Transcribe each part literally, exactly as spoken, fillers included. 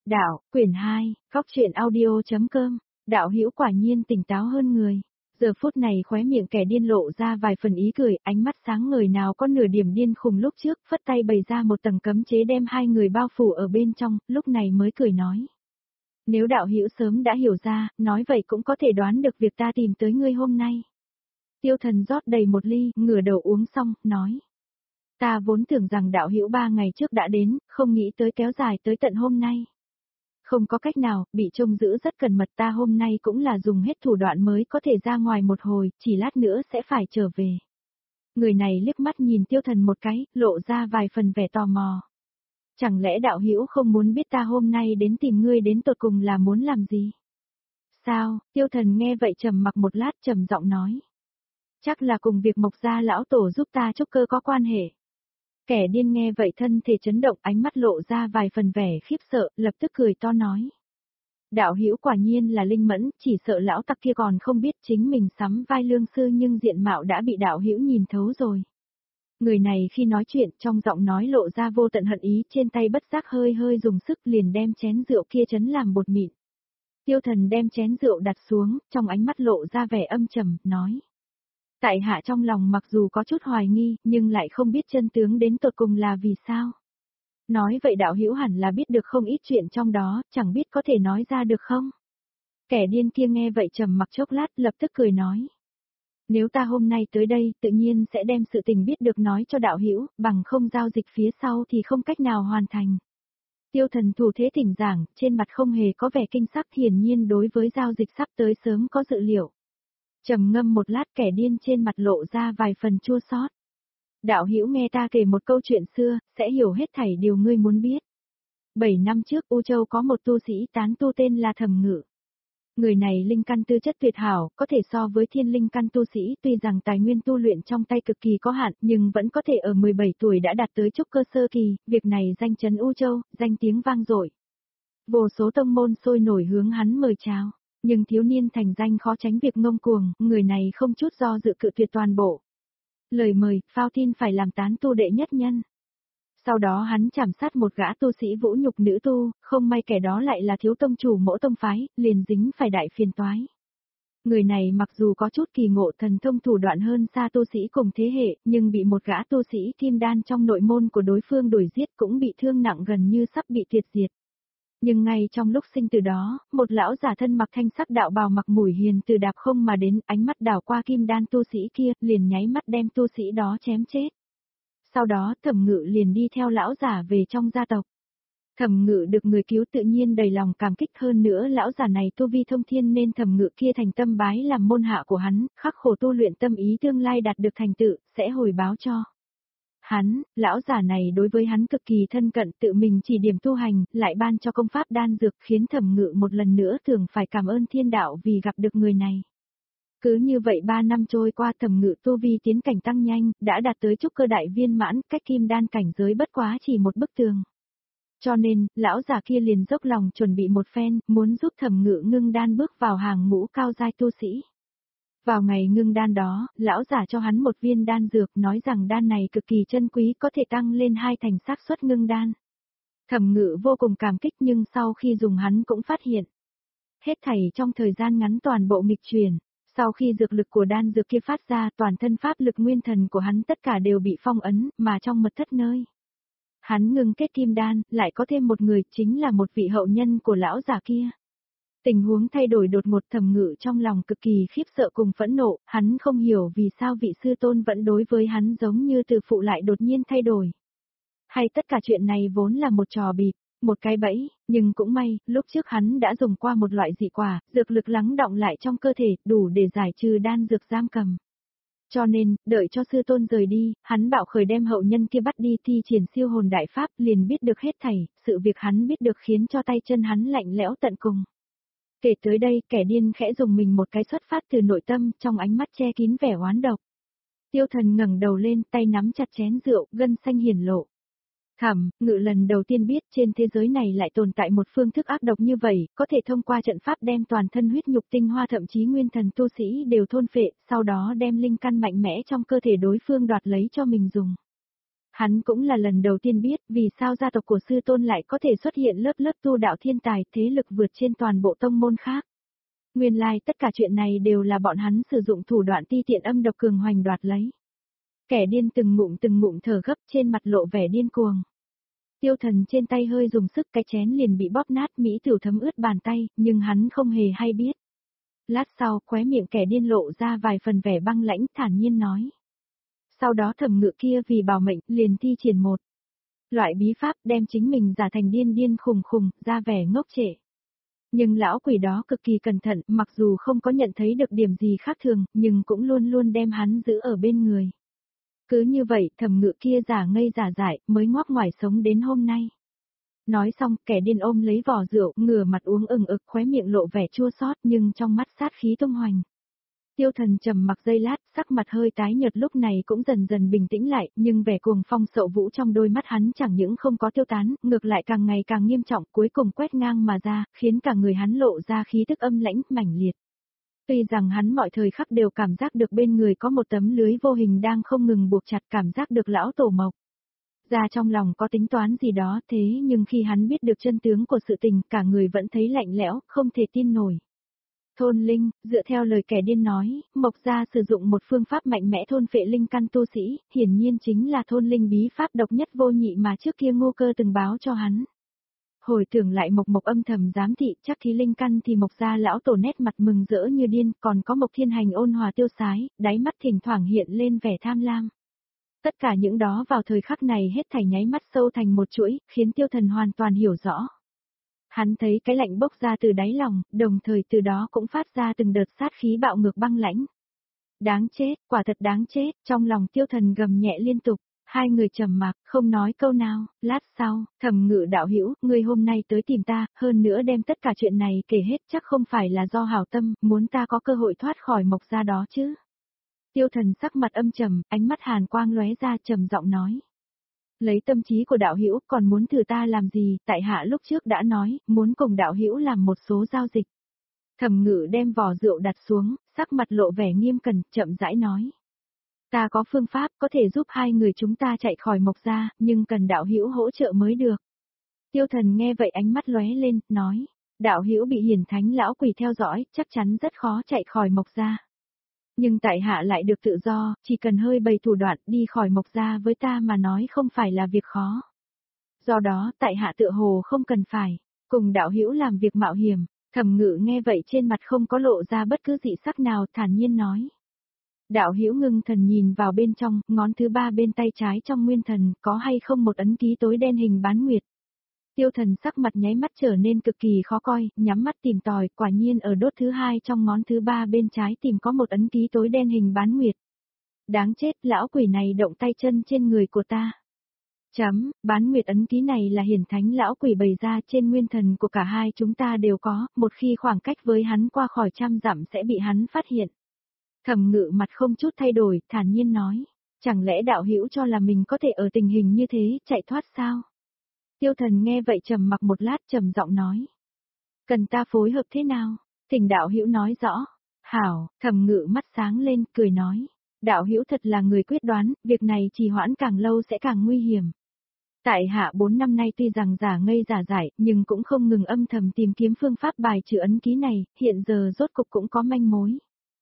Đạo, quyển hai, góc truyện audio.com, đạo hữu quả nhiên tỉnh táo hơn người. Giờ phút này khóe miệng kẻ điên lộ ra vài phần ý cười, ánh mắt sáng ngời nào có nửa điểm điên khùng lúc trước, phất tay bày ra một tầng cấm chế đem hai người bao phủ ở bên trong, lúc này mới cười nói. Nếu đạo hữu sớm đã hiểu ra, nói vậy cũng có thể đoán được việc ta tìm tới ngươi hôm nay. Tiêu Thần rót đầy một ly, ngửa đầu uống xong, nói. Ta vốn tưởng rằng đạo hữu ba ngày trước đã đến, không nghĩ tới kéo dài tới tận hôm nay. Không có cách nào, bị trông giữ rất cẩn mật, ta hôm nay cũng là dùng hết thủ đoạn mới có thể ra ngoài một hồi, chỉ lát nữa sẽ phải trở về. Người này liếc mắt nhìn Tiêu Thần một cái, lộ ra vài phần vẻ tò mò. Chẳng lẽ đạo hữu không muốn biết ta hôm nay đến tìm ngươi đến tột cùng là muốn làm gì? Sao? Tiêu Thần nghe vậy trầm mặc một lát, trầm giọng nói. Chắc là cùng việc Mộc gia lão tổ giúp ta trúc cơ có quan hệ. Kẻ điên nghe vậy thân thể chấn động, ánh mắt lộ ra vài phần vẻ khiếp sợ, lập tức cười to nói. Đạo hữu quả nhiên là linh mẫn, chỉ sợ lão tặc kia còn không biết chính mình sắm vai lương sư nhưng diện mạo đã bị đạo hữu nhìn thấu rồi. Người này khi nói chuyện trong giọng nói lộ ra vô tận hận ý, trên tay bất giác hơi hơi dùng sức liền đem chén rượu kia chấn làm bột mịn. Tiêu Thần đem chén rượu đặt xuống, trong ánh mắt lộ ra vẻ âm trầm, nói. Tại hạ trong lòng mặc dù có chút hoài nghi, nhưng lại không biết chân tướng đến tột cùng là vì sao. Nói vậy đạo hữu hẳn là biết được không ít chuyện trong đó, chẳng biết có thể nói ra được không? Kẻ điên kia nghe vậy trầm mặc chốc lát, lập tức cười nói. Nếu ta hôm nay tới đây, tự nhiên sẽ đem sự tình biết được nói cho đạo hữu, bằng không giao dịch phía sau thì không cách nào hoàn thành. Tiêu Thần thủ thế thỉnh giảng, trên mặt không hề có vẻ kinh sắc, hiển nhiên đối với giao dịch sắp tới sớm có dự liệu. Trầm ngâm một lát, kẻ điên trên mặt lộ ra vài phần chua xót. Đạo hữu nghe ta kể một câu chuyện xưa, sẽ hiểu hết thảy điều ngươi muốn biết. Bảy năm trước U Châu có một tu sĩ tán tu tên là Thẩm Ngự. Người này linh căn tư chất tuyệt hảo, có thể so với thiên linh căn tu sĩ, tuy rằng tài nguyên tu luyện trong tay cực kỳ có hạn, nhưng vẫn có thể ở mười bảy tuổi đã đạt tới trúc cơ sơ kỳ, việc này danh chấn U Châu, danh tiếng vang dội. Vô số tông môn sôi nổi hướng hắn mời chào. Nhưng thiếu niên thành danh khó tránh việc ngông cuồng, người này không chút do dự cự tuyệt toàn bộ. Lời mời, phao tin phải làm tán tu đệ nhất nhân. Sau đó hắn chảm sát một gã tu sĩ vũ nhục nữ tu, không may kẻ đó lại là thiếu tông chủ mỗ tông phái, liền dính phải đại phiền toái. Người này mặc dù có chút kỳ ngộ thần thông thủ đoạn hơn xa tu sĩ cùng thế hệ, nhưng bị một gã tu sĩ kim đan trong nội môn của đối phương đuổi giết cũng bị thương nặng gần như sắp bị tuyệt diệt. Nhưng ngay trong lúc sinh từ đó, một lão giả thân mặc thanh sắc đạo bào mặc mũi hiền từ đạp không mà đến, ánh mắt đảo qua kim đan tu sĩ kia, liền nháy mắt đem tu sĩ đó chém chết. Sau đó Thẩm Ngự liền đi theo lão giả về trong gia tộc. Thẩm Ngự được người cứu tự nhiên đầy lòng cảm kích, hơn nữa lão giả này tu vi thông thiên nên Thẩm Ngự kia thành tâm bái làm môn hạ của hắn, khắc khổ tu luyện tâm ý tương lai đạt được thành tựu, sẽ hồi báo cho. Hắn, lão giả này đối với hắn cực kỳ thân cận, tự mình chỉ điểm tu hành, lại ban cho công pháp đan dược, khiến Thẩm Ngự một lần nữa thường phải cảm ơn thiên đạo vì gặp được người này. Cứ như vậy ba năm trôi qua, Thẩm Ngự tu vi tiến cảnh tăng nhanh, đã đạt tới trúc cơ đại viên mãn, cách kim đan cảnh giới bất quá chỉ một bức tường. Cho nên, lão giả kia liền dốc lòng chuẩn bị một phen, muốn giúp Thẩm Ngự ngưng đan bước vào hàng ngũ cao giai tu sĩ. Vào ngày ngưng đan đó, lão giả cho hắn một viên đan dược, nói rằng đan này cực kỳ chân quý, có thể tăng lên hai thành xác suất ngưng đan. Thẩm Ngự vô cùng cảm kích, nhưng sau khi dùng hắn cũng phát hiện. Hết thảy trong thời gian ngắn toàn bộ nghịch chuyển, sau khi dược lực của đan dược kia phát ra, toàn thân pháp lực nguyên thần của hắn tất cả đều bị phong ấn, mà trong mật thất nơi. Hắn ngưng kết kim đan, lại có thêm một người, chính là một vị hậu nhân của lão giả kia. Tình huống thay đổi đột ngột, Thẩm Ngự trong lòng cực kỳ khiếp sợ cùng phẫn nộ, hắn không hiểu vì sao vị sư tôn vẫn đối với hắn giống như từ phụ lại đột nhiên thay đổi. Hay tất cả chuyện này vốn là một trò bịp, một cái bẫy, nhưng cũng may, lúc trước hắn đã dùng qua một loại dị quả, dược lực lắng đọng lại trong cơ thể, đủ để giải trừ đan dược giam cầm. Cho nên, đợi cho sư tôn rời đi, hắn bạo khởi đem hậu nhân kia bắt đi thi triển siêu hồn đại pháp, liền biết được hết thảy, sự việc hắn biết được khiến cho tay chân hắn lạnh lẽo tận cùng. Kể tới đây, kẻ điên khẽ dùng mình một cái xuất phát từ nội tâm, trong ánh mắt che kín vẻ oán độc. Tiêu Thần ngẩng đầu lên, tay nắm chặt chén rượu, gân xanh hiển lộ. Thẩm Ngự lần đầu tiên biết trên thế giới này lại tồn tại một phương thức ác độc như vậy, có thể thông qua trận pháp đem toàn thân huyết nhục tinh hoa thậm chí nguyên thần tu sĩ đều thôn phệ, sau đó đem linh căn mạnh mẽ trong cơ thể đối phương đoạt lấy cho mình dùng. Hắn cũng là lần đầu tiên biết vì sao gia tộc của sư tôn lại có thể xuất hiện lớp lớp tu đạo thiên tài thế lực vượt trên toàn bộ tông môn khác. Nguyên lai like, tất cả chuyện này đều là bọn hắn sử dụng thủ đoạn ti tiện âm độc cường hoành đoạt lấy. Kẻ điên từng ngụm từng ngụm thở gấp trên mặt lộ vẻ điên cuồng. Tiêu Thần trên tay hơi dùng sức cái chén liền bị bóp nát mỹ tiểu thấm ướt bàn tay, nhưng hắn không hề hay biết. Lát sau, khóe miệng kẻ điên lộ ra vài phần vẻ băng lãnh thản nhiên nói. Sau đó Thẩm Ngự kia vì bảo mệnh, liền thi triển một loại bí pháp đem chính mình giả thành điên điên khùng khùng, ra vẻ ngốc trệ. Nhưng lão quỷ đó cực kỳ cẩn thận, mặc dù không có nhận thấy được điểm gì khác thường, nhưng cũng luôn luôn đem hắn giữ ở bên người. Cứ như vậy, Thẩm Ngự kia giả ngây giả dại, mới ngoác ngoài sống đến hôm nay. Nói xong, kẻ điên ôm lấy vò rượu, ngửa mặt uống ừng ực, khóe miệng lộ vẻ chua xót nhưng trong mắt sát khí tung hoành. Tiêu Thần trầm mặc giây lát, sắc mặt hơi tái nhợt lúc này cũng dần dần bình tĩnh lại, nhưng vẻ cuồng phong sậu vũ trong đôi mắt hắn chẳng những không có tiêu tán, ngược lại càng ngày càng nghiêm trọng, cuối cùng quét ngang mà ra, khiến cả người hắn lộ ra khí tức âm lãnh, mãnh liệt. Tuy rằng hắn mọi thời khắc đều cảm giác được bên người có một tấm lưới vô hình đang không ngừng buộc chặt, cảm giác được lão tổ mộc ra trong lòng có tính toán gì đó, thế nhưng khi hắn biết được chân tướng của sự tình, cả người vẫn thấy lạnh lẽo, không thể tin nổi. Thôn linh, dựa theo lời kẻ điên nói, Mộc gia sử dụng một phương pháp mạnh mẽ thôn phệ linh căn tu sĩ, hiển nhiên chính là thôn linh bí pháp độc nhất vô nhị mà trước kia Ngô Cơ từng báo cho hắn. Hồi tưởng lại Mộc Mộc âm thầm giám thị, chắc thí linh căn thì Mộc gia lão tổ nét mặt mừng rỡ như điên, còn có Mộc Thiên Hành ôn hòa tiêu sái, đáy mắt thỉnh thoảng hiện lên vẻ tham lam. Tất cả những đó vào thời khắc này hết thảy nháy mắt sâu thành một chuỗi, khiến Tiêu Thần hoàn toàn hiểu rõ. Hắn thấy cái lạnh bốc ra từ đáy lòng, đồng thời từ đó cũng phát ra từng đợt sát khí bạo ngược băng lãnh. Đáng chết, quả thật đáng chết, trong lòng Tiêu Thần gầm nhẹ liên tục, hai người trầm mặc, không nói câu nào, lát sau, Thẩm Ngự đạo hữu, ngươi hôm nay tới tìm ta, hơn nữa đem tất cả chuyện này kể hết chắc không phải là do hảo tâm, muốn ta có cơ hội thoát khỏi Mộc gia đó chứ. Tiêu Thần sắc mặt âm trầm, ánh mắt hàn quang lóe ra trầm giọng nói. Lấy tâm trí của đạo hữu còn muốn thử ta làm gì, tại hạ lúc trước đã nói, muốn cùng đạo hữu làm một số giao dịch. Thẩm Ngự đem vò rượu đặt xuống, sắc mặt lộ vẻ nghiêm cẩn, chậm rãi nói. Ta có phương pháp có thể giúp hai người chúng ta chạy khỏi Mộc gia, nhưng cần đạo hữu hỗ trợ mới được. Tiêu Thần nghe vậy ánh mắt lóe lên, nói. Đạo hữu bị hiển thánh lão quỷ theo dõi, chắc chắn rất khó chạy khỏi Mộc gia. Nhưng tại hạ lại được tự do, chỉ cần hơi bày thủ đoạn đi khỏi Mộc gia với ta mà nói không phải là việc khó. Do đó, tại hạ tựa hồ không cần phải cùng đạo hữu làm việc mạo hiểm. Thẩm Ngự nghe vậy trên mặt không có lộ ra bất cứ dị sắc nào, thản nhiên nói. Đạo hữu ngưng thần nhìn vào bên trong, ngón thứ ba bên tay trái trong nguyên thần, có hay không một ấn ký tối đen hình bán nguyệt. Tiêu Thần sắc mặt nháy mắt trở nên cực kỳ khó coi, nhắm mắt tìm tòi, quả nhiên ở đốt thứ hai trong ngón thứ ba bên trái tìm có một ấn ký tối đen hình bán nguyệt. Đáng chết, lão quỷ này động tay chân trên người của ta. Chấm, bán nguyệt ấn ký này là hiển thánh lão quỷ bày ra trên nguyên thần của cả hai chúng ta đều có, một khi khoảng cách với hắn qua khỏi trăm dặm sẽ bị hắn phát hiện. Thẩm Ngự mặt không chút thay đổi, thản nhiên nói, chẳng lẽ đạo hữu cho là mình có thể ở tình hình như thế, chạy thoát sao? Tiêu Thần nghe vậy trầm mặc một lát trầm giọng nói. Cần ta phối hợp thế nào? Thỉnh đạo hữu nói rõ. Hảo, Thẩm Ngự mắt sáng lên, cười nói. Đạo hữu thật là người quyết đoán, việc này trì hoãn càng lâu sẽ càng nguy hiểm. Tại hạ bốn năm nay tuy rằng giả ngây giả dại, nhưng cũng không ngừng âm thầm tìm kiếm phương pháp bài trừ ấn ký này, hiện giờ rốt cục cũng có manh mối.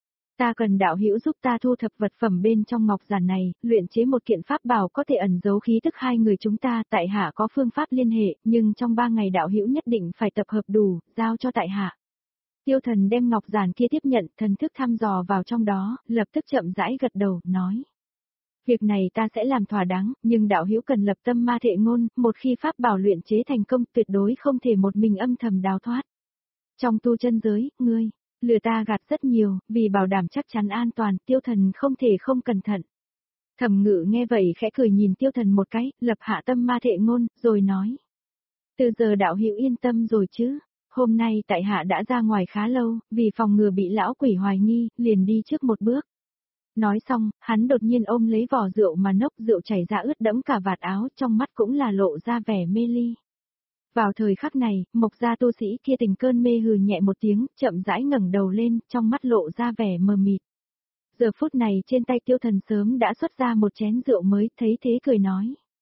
Ta cần đạo hữu giúp ta thu thập vật phẩm bên trong ngọc giản này, luyện chế một kiện pháp bảo có thể ẩn giấu khí tức hai người chúng ta, tại hạ có phương pháp liên hệ, nhưng trong ba ngày đạo hữu nhất định phải tập hợp đủ, giao cho tại hạ. Tiêu Thần đem ngọc giản kia tiếp nhận, thần thức thăm dò vào trong đó, lập tức chậm rãi gật đầu, nói. Việc này ta sẽ làm thỏa đáng, nhưng đạo hữu cần lập tâm ma thệ ngôn, một khi pháp bảo luyện chế thành công tuyệt đối không thể một mình âm thầm đào thoát. Trong tu chân giới, ngươi lừa ta gạt rất nhiều, vì bảo đảm chắc chắn an toàn, Tiêu Thần không thể không cẩn thận. Thẩm Ngự nghe vậy khẽ cười nhìn Tiêu Thần một cái, lập hạ tâm ma thệ ngôn, rồi nói. Từ giờ đạo hữu yên tâm rồi chứ, hôm nay tại hạ đã ra ngoài khá lâu, vì phòng ngừa bị lão quỷ hoài nghi, liền đi trước một bước. Nói xong, hắn đột nhiên ôm lấy vò rượu mà nốc rượu chảy ra ướt đẫm cả vạt áo, trong mắt cũng là lộ ra vẻ mê ly. Vào thời khắc này, Mộc gia tu sĩ kia tình cơn mê hừ nhẹ một tiếng, chậm rãi ngẩng đầu lên, trong mắt lộ ra vẻ mờ mịt. Giờ phút này trên tay Tiêu Thần sớm đã xuất ra một chén rượu mới, thấy thế cười nói.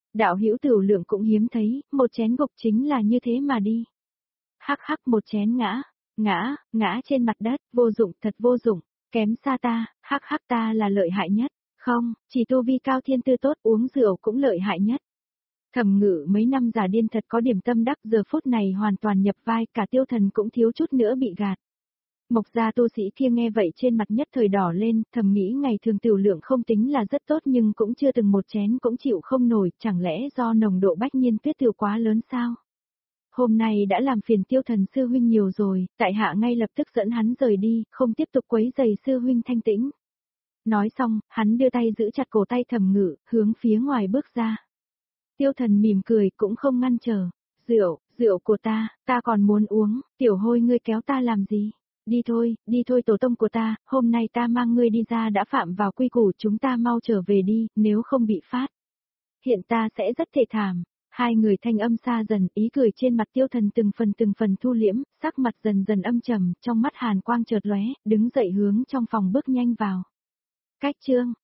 Đạo hữu Tửu Lượng cũng hiếm thấy, một chén gục chính là như thế mà đi. Hắc hắc một chén ngã, ngã, ngã trên mặt đất, vô dụng, thật vô dụng, kém xa ta, hắc hắc ta là lợi hại nhất, không, chỉ tu vi cao thiên tư tốt uống rượu cũng lợi hại nhất. Thẩm Ngự mấy năm già điên thật có điểm tâm đắc, giờ phút này hoàn toàn nhập vai, cả Tiêu Thần cũng thiếu chút nữa bị gạt. Mộc gia tu sĩ kia nghe vậy trên mặt nhất thời đỏ lên, thầm nghĩ ngày thường Tửu Lượng không tính là rất tốt nhưng cũng chưa từng một chén cũng chịu không nổi, chẳng lẽ do nồng độ bách nhiên tuyết tiểu quá lớn sao? Hôm nay đã làm phiền Tiêu Thần sư huynh nhiều rồi, tại hạ ngay lập tức dẫn hắn rời đi, không tiếp tục quấy rầy sư huynh thanh tĩnh. Nói xong, hắn đưa tay giữ chặt cổ tay Thẩm Ngự, hướng phía ngoài bước ra. Tiêu Thần mỉm cười cũng không ngăn trở. Rượu, rượu của ta, ta còn muốn uống, tiểu hôi ngươi kéo ta làm gì? Đi thôi, đi thôi tổ tông của ta, hôm nay ta mang ngươi đi ra đã phạm vào quy củ, chúng ta mau trở về đi, nếu không bị phát. Hiện ta sẽ rất thê thảm. Hai người thanh âm xa dần, ý cười trên mặt Tiêu Thần từng phần từng phần thu liễm, sắc mặt dần dần âm trầm, trong mắt hàn quang chợt lóe, đứng dậy hướng trong phòng bước nhanh vào. Cách chương